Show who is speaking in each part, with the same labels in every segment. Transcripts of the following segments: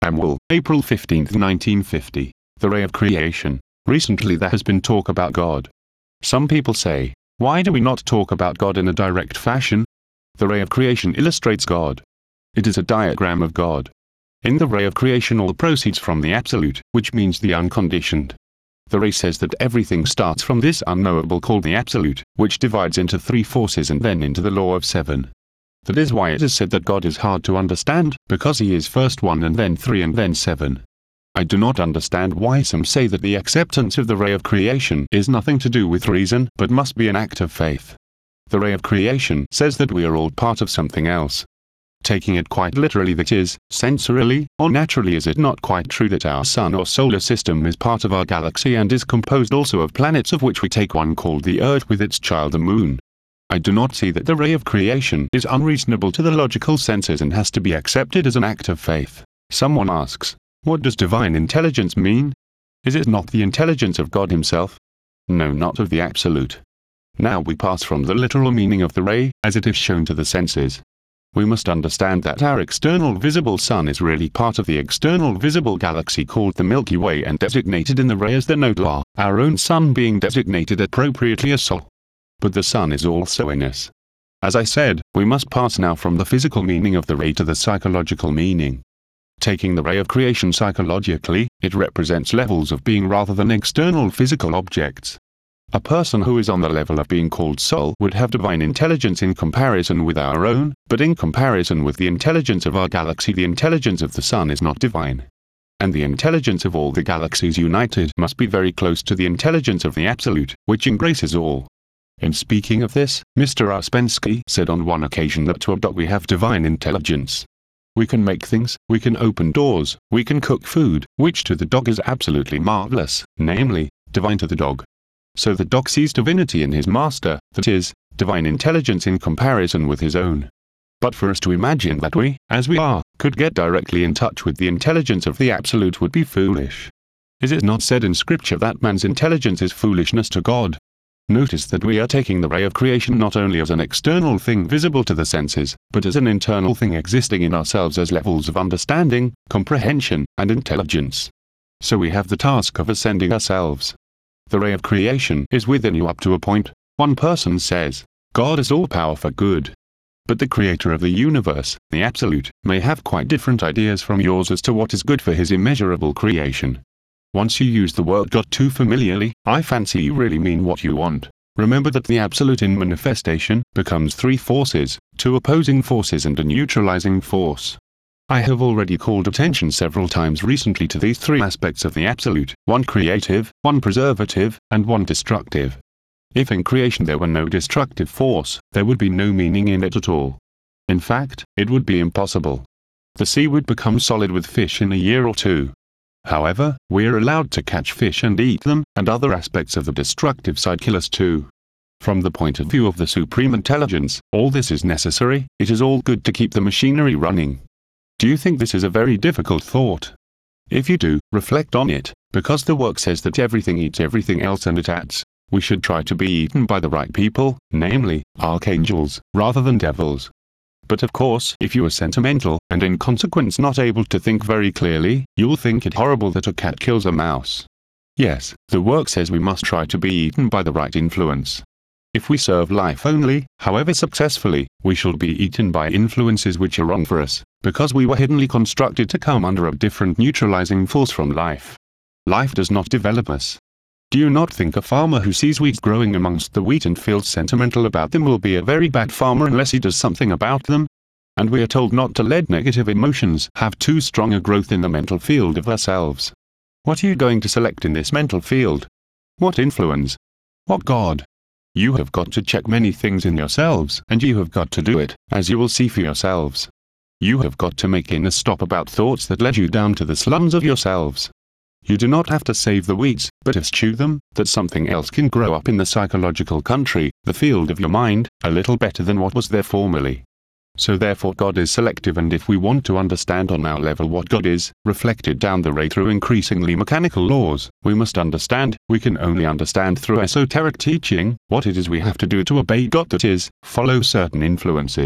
Speaker 1: Amwell, April 15, 1950. The Ray of Creation. Recently there has been talk about God. Some people say, why do we not talk about God in a direct fashion? The Ray of Creation illustrates God. It is a diagram of God. In the Ray of Creation all proceeds from the Absolute, which means the unconditioned. The Ray says that everything starts from this unknowable called the Absolute, which divides into three forces and then into the law of seven. That is why it is said that God is hard to understand, because he is first one and then three and then seven. I do not understand why some say that the acceptance of the Ray of Creation is nothing to do with reason, but must be an act of faith. The Ray of Creation says that we are all part of something else. Taking it quite literally, that is, sensorily, or naturally, is it not quite true that our sun or solar system is part of our galaxy and is composed also of planets, of which we take one called the Earth with its child the Moon? I do not see that the Ray of Creation is unreasonable to the logical senses and has to be accepted as an act of faith. Someone asks, what does divine intelligence mean? Is it not the intelligence of God himself? No, not of the Absolute. Now we pass from the literal meaning of the Ray, as it is shown to the senses. We must understand that our external visible sun is really part of the external visible galaxy called the Milky Way and designated in the Ray as the Nodar, our own sun being designated appropriately as Sol. But the sun is also in us. As I said, we must pass now from the physical meaning of the Ray to the psychological meaning. Taking the Ray of Creation psychologically, it represents levels of being rather than external physical objects. A person who is on the level of being called soul would have divine intelligence in comparison with our own, but in comparison with the intelligence of our galaxy, the intelligence of the sun is not divine. And the intelligence of all the galaxies united must be very close to the intelligence of the Absolute, which embraces all. In speaking of this, Mr. Ouspensky said on one occasion that to a dog we have divine intelligence. We can make things, we can open doors, we can cook food, which to the dog is absolutely marvelous, namely, divine to the dog. So the dog sees divinity in his master, that is, divine intelligence in comparison with his own. But for us to imagine that we, as we are, could get directly in touch with the intelligence of the Absolute would be foolish. Is it not said in Scripture that man's intelligence is foolishness to God? Notice that we are taking the Ray of Creation not only as an external thing visible to the senses, but as an internal thing existing in ourselves as levels of understanding, comprehension, and intelligence. So we have the task of ascending ourselves. The Ray of Creation is within you up to a point. One person says, God is all power for good. But the creator of the universe, the Absolute, may have quite different ideas from yours as to what is good for his immeasurable creation. Once you use the word God too familiarly, I fancy you really mean what you want. Remember that the Absolute in manifestation becomes three forces, two opposing forces and a neutralizing force. I have already called attention several times recently to these three aspects of the Absolute, one creative, one preservative, and one destructive. If in creation there were no destructive force, there would be no meaning in it at all. In fact, it would be impossible. The sea would become solid with fish in a year or two. However, we are allowed to catch fish and eat them, and other aspects of the destructive side kill us too. From the point of view of the Supreme Intelligence, all this is necessary, it is all good to keep the machinery running. Do you think this is a very difficult thought? If you do, reflect on it, because the work says that everything eats everything else, and it adds, we should try to be eaten by the right people, namely, archangels, rather than devils. But of course, if you are sentimental, and in consequence not able to think very clearly, you'll think it horrible that a cat kills a mouse. Yes, the work says we must try to be eaten by the right influence. If we serve life only, however successfully, we shall be eaten by influences which are wrong for us, because we were hiddenly constructed to come under a different neutralizing force from life. Life does not develop us. Do you not think a farmer who sees weeds growing amongst the wheat and feels sentimental about them will be a very bad farmer unless he does something about them? And we are told not to let negative emotions have too strong a growth in the mental field of ourselves. What are you going to select in this mental field? What influence? What God? You have got to check many things in yourselves, and you have got to do it, as you will see for yourselves. You have got to make a stop about thoughts that led you down to the slums of yourselves. You do not have to save the weeds, but eschew them, that something else can grow up in the psychological country, the field of your mind, a little better than what was there formerly. So therefore God is selective, and if we want to understand on our level what God is, reflected down the ray through increasingly mechanical laws, we must understand, we can only understand through esoteric teaching, what it is we have to do to obey God, that is, follow certain influences.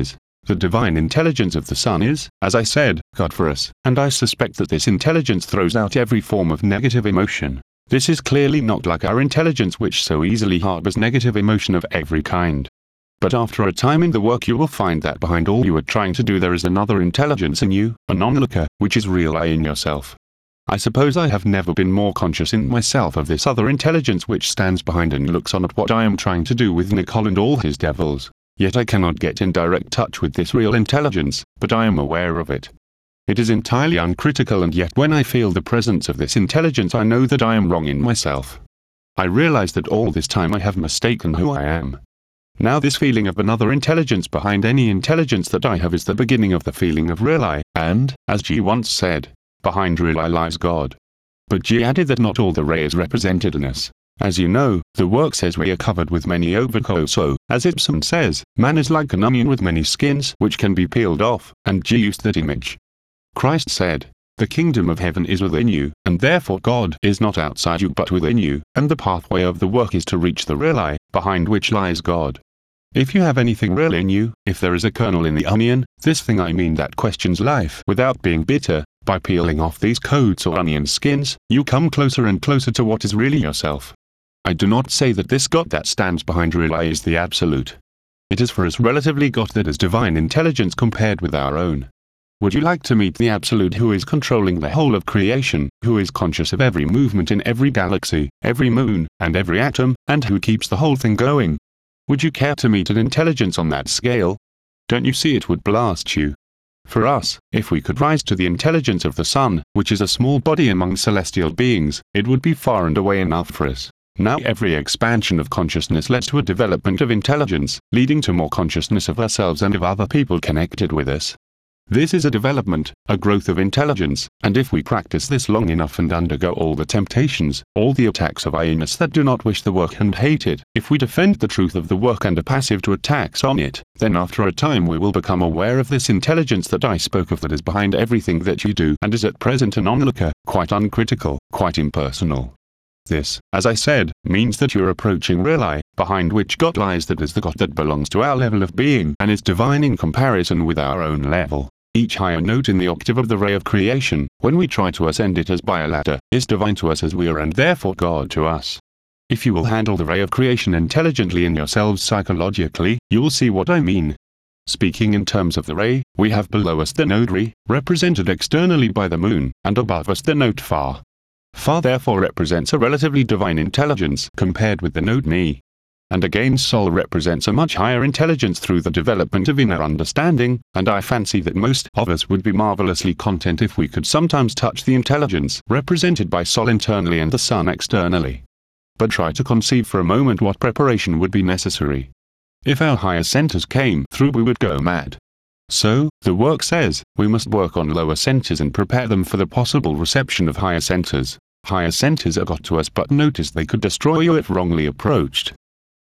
Speaker 1: The divine intelligence of the sun is, as I said, God for us, and I suspect that this intelligence throws out every form of negative emotion. This is clearly not like our intelligence, which so easily harbors negative emotion of every kind. But after a time in the work you will find that behind all you are trying to do there is another intelligence in you, an onlooker, which is real I in yourself. I suppose I have never been more conscious in myself of this other intelligence which stands behind and looks on at what I am trying to do with Nicole and all his devils. Yet I cannot get in direct touch with this real intelligence, but I am aware of it. It is entirely uncritical, and yet when I feel the presence of this intelligence I know that I am wrong in myself. I realize that all this time I have mistaken who I am. Now this feeling of another intelligence behind any intelligence that I have is the beginning of the feeling of real I, and, as G once said, behind real I lies God. But G added that not all the ray is represented in us. As you know, the work says we are covered with many overcoats, so, as Ibsen says, man is like an onion with many skins which can be peeled off, and G used that image. Christ said, the kingdom of heaven is within you, and therefore God is not outside you but within you, and the pathway of the work is to reach the real I, behind which lies God. If you have anything real in you, if there is a kernel in the onion, this thing I mean that questions life without being bitter, by peeling off these coats or onion skins, you come closer and closer to what is really yourself. I do not say that this God that stands behind real I is the absolute. It is for us relatively God that is divine intelligence compared with our own. Would you like to meet the absolute who is controlling the whole of creation, who is conscious of every movement in every galaxy, every moon, and every atom, and who keeps the whole thing going? Would you care to meet an intelligence on that scale? Don't you see it would blast you? For us, if we could rise to the intelligence of the sun, which is a small body among celestial beings, it would be far and away enough for us. Now every expansion of consciousness leads to a development of intelligence, leading to more consciousness of ourselves and of other people connected with us. This is a development, a growth of intelligence, and if we practice this long enough and undergo all the temptations, all the attacks of I-ness that do not wish the work and hate it, if we defend the truth of the work and are passive to attacks on it, then after a time we will become aware of this intelligence that I spoke of that is behind everything that you do and is at present an onlooker, quite uncritical, quite impersonal. This, as I said, means that you're approaching real I, behind which God lies, that is the God that belongs to our level of being and is divine in comparison with our own level. Each higher note in the octave of the ray of creation, when we try to ascend it as by a ladder, is divine to us as we are and therefore God to us. If you will handle the ray of creation intelligently in yourselves psychologically, you will see what I mean. Speaking in terms of the ray, we have below us the node Re, represented externally by the moon, and above us the node Fa. Fa therefore represents a relatively divine intelligence compared with the node Ni. And again Sol represents a much higher intelligence through the development of inner understanding, and I fancy that most of us would be marvelously content if we could sometimes touch the intelligence represented by Sol internally and the sun externally. But try to conceive for a moment what preparation would be necessary. If our higher centers came through we would go mad. So, the work says, we must work on lower centers and prepare them for the possible reception of higher centers. Higher centers are got to us, but notice they could destroy you if wrongly approached.